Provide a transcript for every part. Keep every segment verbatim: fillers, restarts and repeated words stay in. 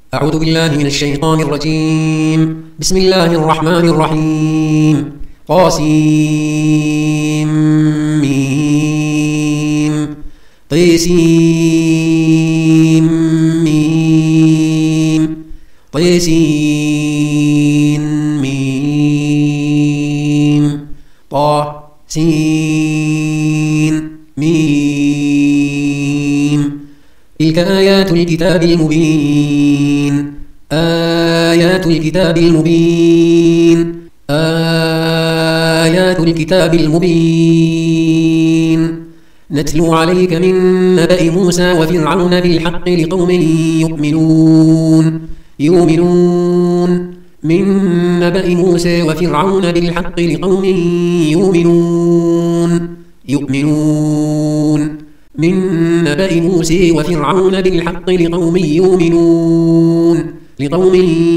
أعوذ بالله من الشيطان الرجيم. بسم الله الرحمن الرحيم. قاسم ميم طيسين ميم طيسين ميم طا سين ميم. تلك آيات الكتاب المبين. آيات الكتاب المبين. آيات الكتاب المبين. نتلو عليك من نبأ موسى وفرعون بالحق لقوم يؤمنون يؤمنون من نبأ موسى وفرعون بالحق لقوم يؤمنون يؤمنون من نبأ موسى وفرعون بالحق لقوم يؤمنون لقوم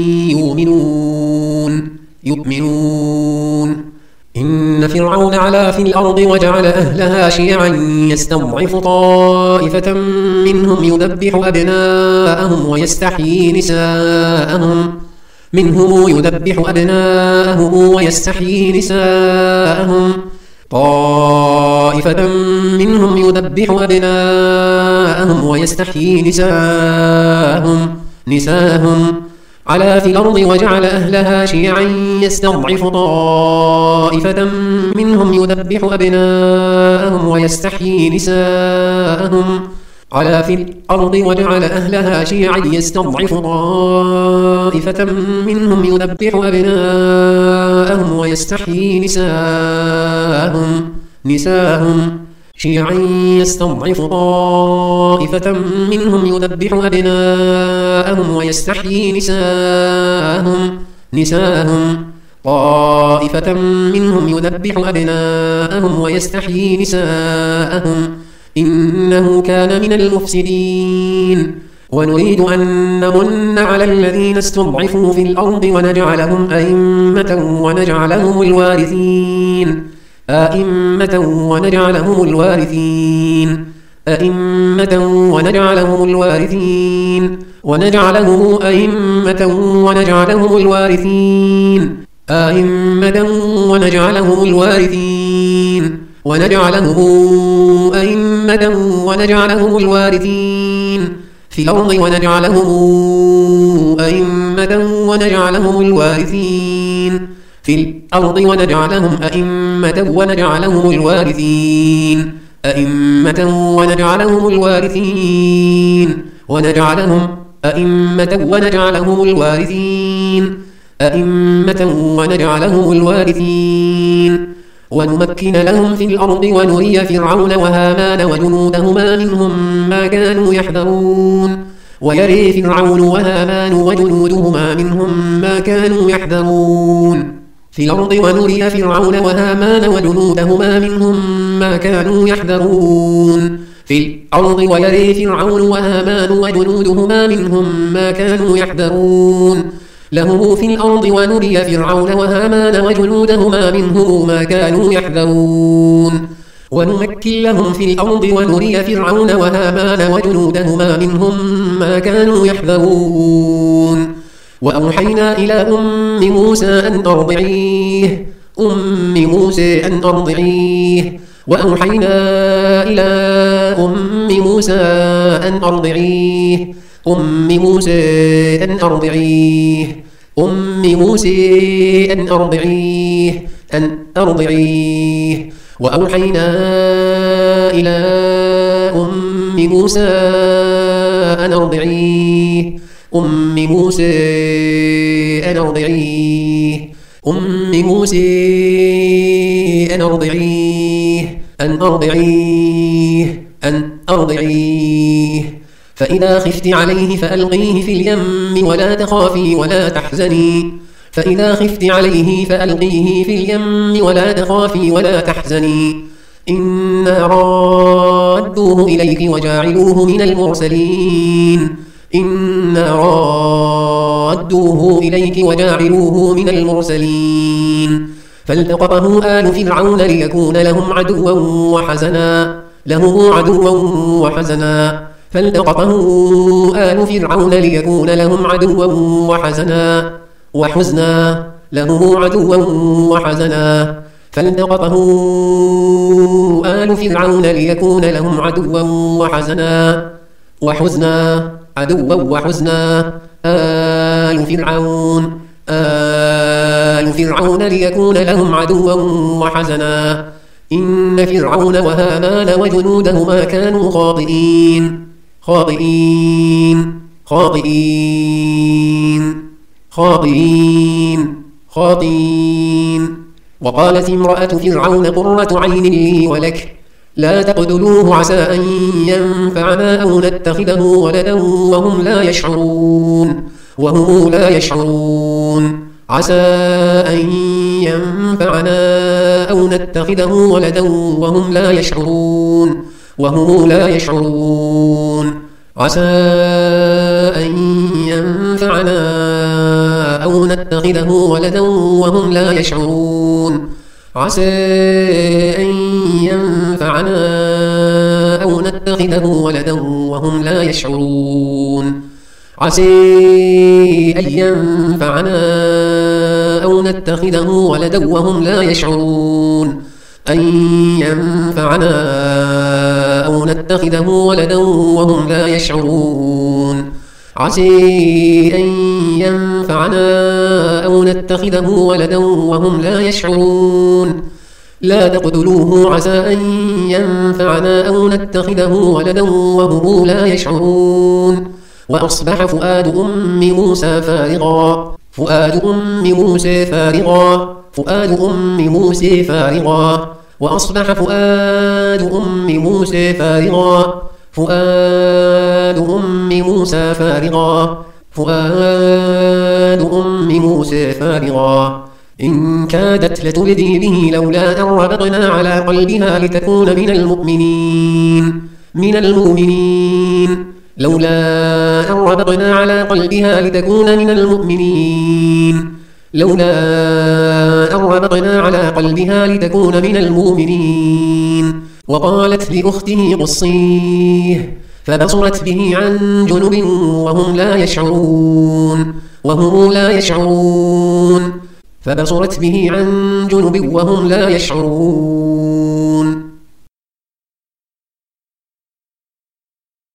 يؤمنون يؤمنون. إن فرعون علا في الأرض وجعل أهلها شيعا يستضعف طائفة منهم يذبح أبناءهم ويستحيي نساءهم منهم يذبح أبناءهم ويستحيي نساءهم طائفة منهم يذبح أبناءهم ويستحيي نساءهم نساءهم على في الأرض وجعل أهلها شيعا يستضعف طائفة منهم يذبح أبناءهم ويستحيي نساءهم على في الأرض وجعل أهلها شيعا يستضعف طائفة منهم يذبح أبناءهم ويستحيي نساءهم نساءهم شيعا يستضعف طائفة منهم يذبح أبناءهم ويستحيي نساءهم نساءهم طائفة منهم يذبح أبناءهم ويستحيي نساءهم إنه كان من المفسدين. ونريد أن نمن على الذين استضعفوا في الأرض ونجعلهم أئمة ونجعلهم الوارثين أئمة ونجعلهم الوارثين أئمة ونجعلهم الوارثين ونجعلهم أئمة ونجعلهم الوارثين أئمة ونجعلهم الوارثين ونجعلهم أئمة ونجعلهم الوارثين في الأرض ونجعلهم أئمة ونجعلهم الوارثين في الأرض ونجعلهم أئمة ونجعلهم الوارثين أئمة ونجعلهم الوارثين ونجعلهم أئمة ونجعلهم الوارثين أئمة ونجعلهم الوارثين ونمكن لهم في الأرض ونري فرعون وهامان وجنودهما منهم ما كانوا يحذرون ويري فرعون وهامان وجنودهما منهم ما كانوا يحذرون في الأرض ونري فرعون وهامان وجنودهما منهم ما كانوا يحذرون في الأرض ويري فرعون وهامان وجنودهما منهم ما كانوا يحذرون له في الأرض ونري فرعون وهامان وجنودهما منهم ما كانوا يحذرون ونمكن لهم في الأرض ونري فرعون وهامان وجنودهما منهم ما كانوا يحذرون وأوحينا إلى أم موسى أن أرضعيه أم موسى أن أرضعيه وأوحينا إلى أم موسى أن أرضعيه أم موسى أن أرضعيه أم موسى أن أرضعيه أن أرضعيه وأوحينا إلى أم موسى أن أرضعيه أم موسى أن أرضعيه أم موسى أن أرضعيه أن أرضعيه أن أرضعيه فإذا خفت عليه فألقيه في اليم ولا تخافي ولا تحزني فإذا خفت عليه فألقيه في اليم ولا تخافي ولا تحزني إنا رادوه إليك وجاعلوه من المرسلين إنا رادوه إليك وجاعلوه من المرسلين فالتقطه آل فرعون ليكون لهم عدوا وحزنا له عدوا وحزنا فالتقطه آل فرعون ليكون لهم عدوا وحزنا وحزنا لهم عدوا وحزنا فالتقطه آل فرعون ليكون لهم عدوا وحزنا وحزنا عدوا وحزنا آل فرعون آل فرعون ليكون لهم عدوا وحزنا إن فرعون وهامان وجنودهما كانوا خاطئين خاطئين خاطئين خاطئين خاطئين وقالت امرأة فرعون قرة عين لي ولك لا تقتلوه عسى أن ينفعنا أو نتخذه ولدا وهم لا يشعرون وهم لا يشعرون عسى أن ينفعنا أو نتخذه ولدا وهم لا يشعرون وهم لا يشعرون عسى أن ينفعنا أو نتخذه ولدا وهم لا يشعرون عسى أن ينفعنا أو نتخذه ولدا وهم لا يشعرون عسى أن ينفعنا أو نتخذه ولدا وهم لا يشعرون أن ينفعنا أو نتخذه ولدا وهم لا يشعرون عسى أن ينفعنا أو نتخذه ولدا وهم لا يشعرون لا تقتلوه عسى أن ينفعنا أو نتخذه ولدا وهم لا يشعرون وأصبح فؤاد أم موسى فارغا فؤاد أم موسى فارغا فؤاد أم موسى فارغا وأصبح فؤاد أم موسى فارغا فؤاد أم موسى فارغا فؤاد أم موسى فارغا إن كادت لتبدي به لولا أن ربطنا على قلبها لتكون من المؤمنين من المؤمنين لولا أن ربطنا على قلبها لتكون من المؤمنين لولا أن ربطنا على قلبها لتكون من المؤمنين وقالت لأخته قصيه فبصرت به عن جنب وهم لا يشعرون وهم لا يشعرون فبصرت به عن جنب وهم لا يشعرون